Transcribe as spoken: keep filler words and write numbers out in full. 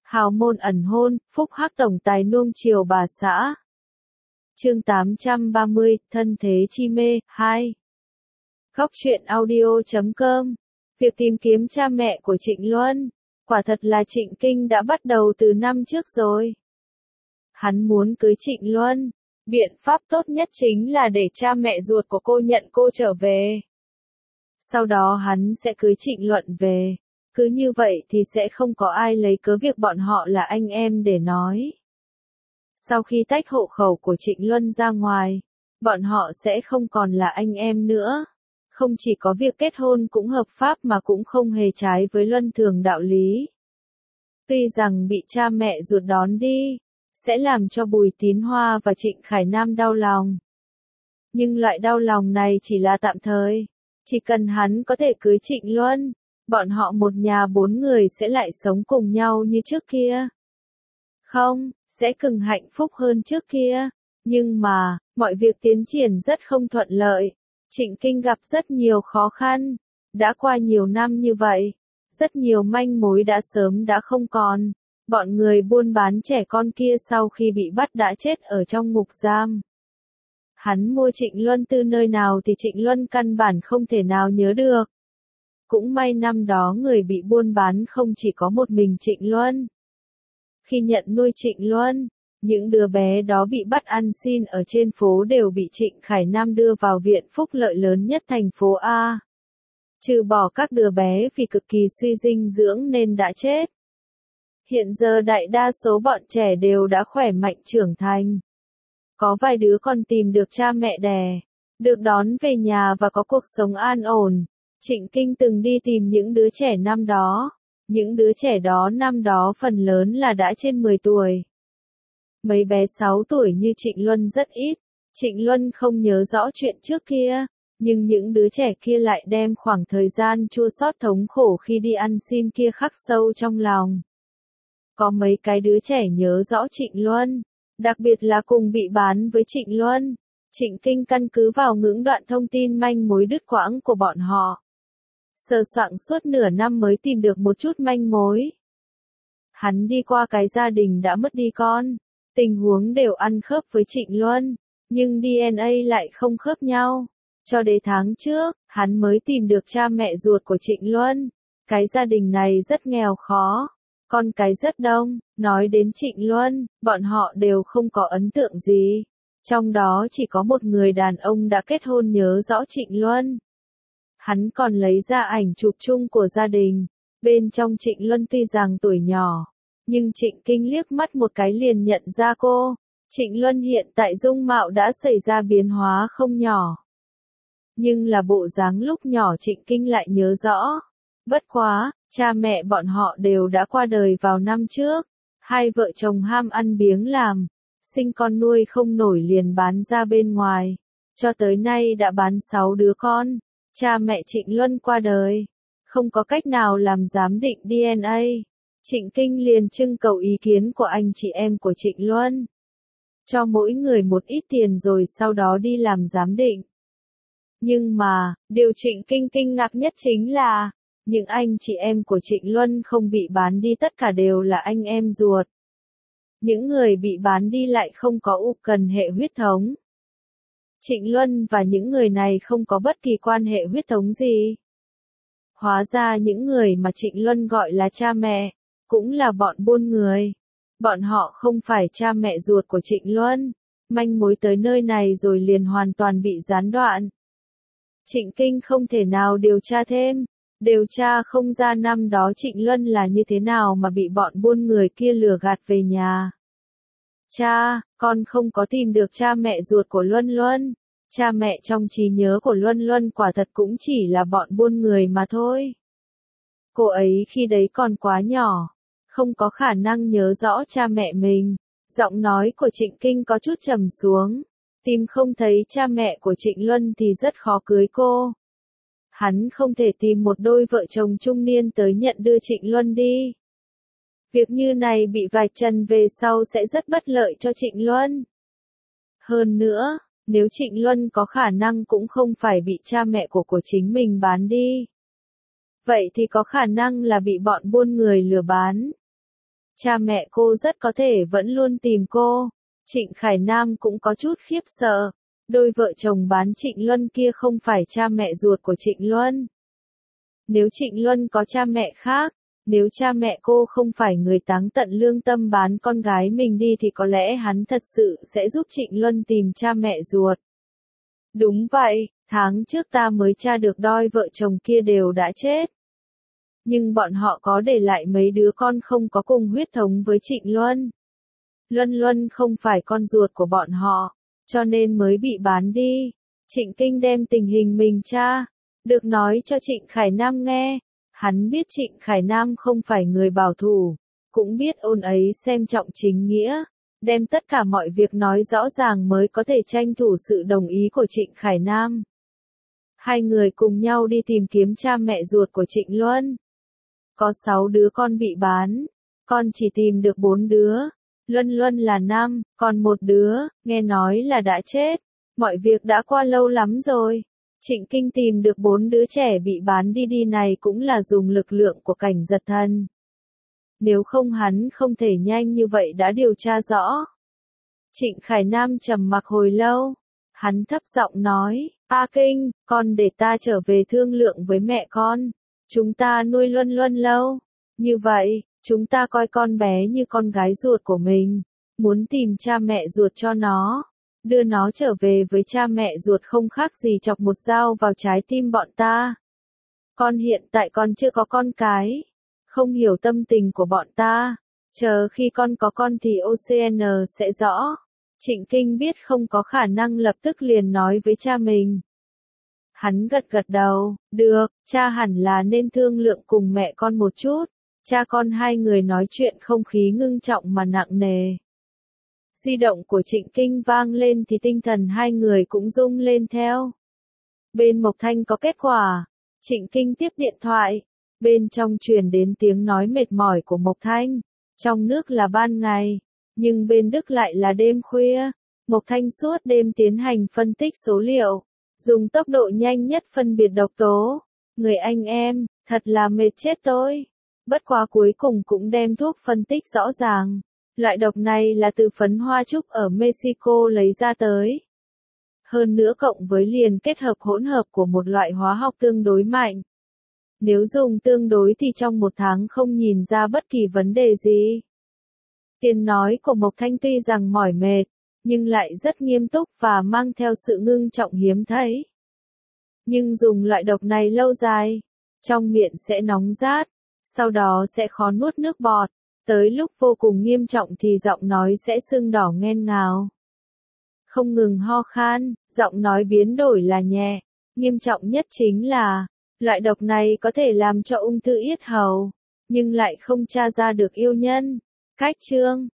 Hào môn ẩn hôn, phúc hắc tổng tài nuông chiều bà xã. Chương tám trăm ba mươi, thân thế chi mê, hai. Góc truyện audio chấm com. Việc tìm kiếm cha mẹ của Trịnh Luân, quả thật là Trịnh Kinh đã bắt đầu từ năm trước rồi. Hắn muốn cưới Trịnh Luân, biện pháp tốt nhất chính là để cha mẹ ruột của cô nhận cô trở về. Sau đó hắn sẽ cưới Trịnh Luận về. Cứ như vậy thì sẽ không có ai lấy cớ việc bọn họ là anh em để nói. Sau khi tách hộ khẩu của Trịnh Luân ra ngoài, bọn họ sẽ không còn là anh em nữa. Không chỉ có việc kết hôn cũng hợp pháp mà cũng không hề trái với luân thường đạo lý. Tuy rằng bị cha mẹ ruột đón đi, sẽ làm cho Bùi Tín Hoa và Trịnh Khải Nam đau lòng. Nhưng loại đau lòng này chỉ là tạm thời. Chỉ cần hắn có thể cưới Trịnh Luân, bọn họ một nhà bốn người sẽ lại sống cùng nhau như trước kia. Không, sẽ càng hạnh phúc hơn trước kia. Nhưng mà, mọi việc tiến triển rất không thuận lợi. Trịnh Kinh gặp rất nhiều khó khăn. Đã qua nhiều năm như vậy, rất nhiều manh mối đã sớm đã không còn. Bọn người buôn bán trẻ con kia sau khi bị bắt đã chết ở trong ngục giam. Hắn mua Trịnh Luân từ nơi nào thì Trịnh Luân căn bản không thể nào nhớ được. Cũng may năm đó người bị buôn bán không chỉ có một mình Trịnh Luân. Khi nhận nuôi Trịnh Luân, những đứa bé đó bị bắt ăn xin ở trên phố đều bị Trịnh Khải Nam đưa vào viện phúc lợi lớn nhất thành phố A. Trừ bỏ các đứa bé vì cực kỳ suy dinh dưỡng nên đã chết. Hiện giờ đại đa số bọn trẻ đều đã khỏe mạnh trưởng thành. Có vài đứa còn tìm được cha mẹ đẻ, được đón về nhà và có cuộc sống an ổn. Trịnh Kinh từng đi tìm những đứa trẻ năm đó. Những đứa trẻ đó năm đó phần lớn là đã trên mười tuổi. Mấy bé sáu tuổi như Trịnh Luân rất ít. Trịnh Luân không nhớ rõ chuyện trước kia. Nhưng những đứa trẻ kia lại đem khoảng thời gian chua xót thống khổ khi đi ăn xin kia khắc sâu trong lòng. Có mấy cái đứa trẻ nhớ rõ Trịnh Luân. Đặc biệt là cùng bị bán với Trịnh Luân. Trịnh Kinh căn cứ vào những đoạn thông tin manh mối đứt quãng của bọn họ. Sờ soạng suốt nửa năm mới tìm được một chút manh mối. Hắn đi qua cái gia đình đã mất đi con. Tình huống đều ăn khớp với Trịnh Luân. Nhưng đê en a lại không khớp nhau. Cho đến tháng trước, hắn mới tìm được cha mẹ ruột của Trịnh Luân. Cái gia đình này rất nghèo khó. Con cái rất đông. Nói đến Trịnh Luân, bọn họ đều không có ấn tượng gì. Trong đó chỉ có một người đàn ông đã kết hôn nhớ rõ Trịnh Luân. Hắn còn lấy ra ảnh chụp chung của gia đình. Bên trong Trịnh Luân tuy rằng tuổi nhỏ, nhưng Trịnh Kinh liếc mắt một cái liền nhận ra cô. Trịnh Luân hiện tại dung mạo đã xảy ra biến hóa không nhỏ. Nhưng là bộ dáng lúc nhỏ Trịnh Kinh lại nhớ rõ. Bất quá, cha mẹ bọn họ đều đã qua đời vào năm trước. Hai vợ chồng ham ăn biếng làm, sinh con nuôi không nổi liền bán ra bên ngoài. Cho tới nay đã bán sáu đứa con. Cha mẹ Trịnh Luân qua đời. Không có cách nào làm giám định đê en a. Trịnh Kinh liền trưng cầu ý kiến của anh chị em của Trịnh Luân. Cho mỗi người một ít tiền rồi sau đó đi làm giám định. Nhưng mà, điều Trịnh Kinh kinh ngạc nhất chính là, những anh chị em của Trịnh Luân không bị bán đi tất cả đều là anh em ruột. Những người bị bán đi lại không có u cần hệ huyết thống. Trịnh Luân và những người này không có bất kỳ quan hệ huyết thống gì. Hóa ra những người mà Trịnh Luân gọi là cha mẹ, cũng là bọn buôn người. Bọn họ không phải cha mẹ ruột của Trịnh Luân. Manh mối tới nơi này rồi liền hoàn toàn bị gián đoạn. Trịnh Kinh không thể nào điều tra thêm. Điều tra không ra năm đó Trịnh Luân là như thế nào mà bị bọn buôn người kia lừa gạt về nhà. Cha, con không có tìm được cha mẹ ruột của Luân Luân. Cha mẹ trong trí nhớ của Luân Luân quả thật cũng chỉ là bọn buôn người mà thôi. Cô ấy khi đấy còn quá nhỏ, không có khả năng nhớ rõ cha mẹ mình. Giọng nói của Trịnh Kinh có chút trầm xuống. Tìm không thấy cha mẹ của Trịnh Luân thì rất khó cưới cô. Hắn không thể tìm một đôi vợ chồng trung niên tới nhận đưa Trịnh Luân đi. Việc như này bị vạch trần về sau sẽ rất bất lợi cho Trịnh Luân. Hơn nữa, nếu Trịnh Luân có khả năng cũng không phải bị cha mẹ của của chính mình bán đi. Vậy thì có khả năng là bị bọn buôn người lừa bán. cha mẹ cô rất có thể vẫn luôn tìm cô. Trịnh Khải Nam cũng có chút khiếp sợ. Đôi vợ chồng bán Trịnh Luân kia không phải cha mẹ ruột của Trịnh Luân. Nếu Trịnh Luân có cha mẹ khác, nếu cha mẹ cô không phải người táng tận lương tâm bán con gái mình đi thì có lẽ hắn thật sự sẽ giúp Trịnh Luân tìm cha mẹ ruột. Đúng vậy, tháng trước ta mới tra được đôi vợ chồng kia đều đã chết. Nhưng bọn họ có để lại mấy đứa con không có cùng huyết thống với Trịnh Luân. Luân Luân không phải con ruột của bọn họ, cho nên mới bị bán đi. Trịnh Kinh đem tình hình mình tra, được nói cho Trịnh Khải Nam nghe. Hắn biết Trịnh Khải Nam không phải người bảo thủ, cũng biết ôn ấy xem trọng chính nghĩa, đem tất cả mọi việc nói rõ ràng mới có thể tranh thủ sự đồng ý của Trịnh Khải Nam. Hai người cùng nhau đi tìm kiếm cha mẹ ruột của Trịnh Luân. Có sáu đứa con bị bán, con chỉ tìm được bốn đứa. Luân Luân là năm, còn một đứa, nghe nói là đã chết. Mọi việc đã qua lâu lắm rồi. Trịnh Kinh tìm được bốn đứa trẻ bị bán đi đi này cũng là dùng lực lượng của cảnh giật thần. Nếu không hắn không thể nhanh như vậy đã điều tra rõ. Trịnh Khải Nam trầm mặc hồi lâu. Hắn thấp giọng nói, A Kinh, con để ta trở về thương lượng với mẹ con. Chúng ta nuôi Luân Luân lâu. Như vậy, chúng ta coi con bé như con gái ruột của mình. Muốn tìm cha mẹ ruột cho nó. Đưa nó trở về với cha mẹ ruột không khác gì chọc một dao vào trái tim bọn ta. Con hiện tại con chưa có con cái. Không hiểu tâm tình của bọn ta. Chờ khi con có con thì ô xê en sẽ rõ. Trịnh Kinh biết không có khả năng lập tức liền nói với cha mình. Hắn gật gật đầu, được, cha hẳn là nên thương lượng cùng mẹ con một chút. Cha con hai người nói chuyện không khí ngưng trọng mà nặng nề. Di động của Trịnh Kinh vang lên thì tinh thần hai người cũng rung lên theo. Bên Mộc Thanh có kết quả. Trịnh Kinh tiếp điện thoại. Bên trong truyền đến tiếng nói mệt mỏi của Mộc Thanh. Trong nước là ban ngày, nhưng bên Đức lại là đêm khuya. Mộc Thanh suốt đêm tiến hành phân tích số liệu, dùng tốc độ nhanh nhất phân biệt độc tố. Người anh em, thật là mệt chết tôi. Bất quá cuối cùng cũng đem thuốc phân tích rõ ràng. Loại độc này là từ phấn hoa trúc ở Mexico lấy ra tới. Hơn nữa cộng với liền kết hợp hỗn hợp của một loại hóa học tương đối mạnh. Nếu dùng tương đối thì trong một tháng không nhìn ra bất kỳ vấn đề gì. Tiếng nói của Mộc Thanh tuy rằng mỏi mệt, nhưng lại rất nghiêm túc và mang theo sự ngưng trọng hiếm thấy. Nhưng dùng loại độc này lâu dài, trong miệng sẽ nóng rát, sau đó sẽ khó nuốt nước bọt, tới lúc vô cùng nghiêm trọng thì giọng nói sẽ sưng đỏ nghẹn ngào. Không ngừng ho khan, giọng nói biến đổi là nhẹ, nghiêm trọng nhất chính là, loại độc này có thể làm cho ung thư yết hầu, nhưng lại không tra ra được yêu nhân. Cách chương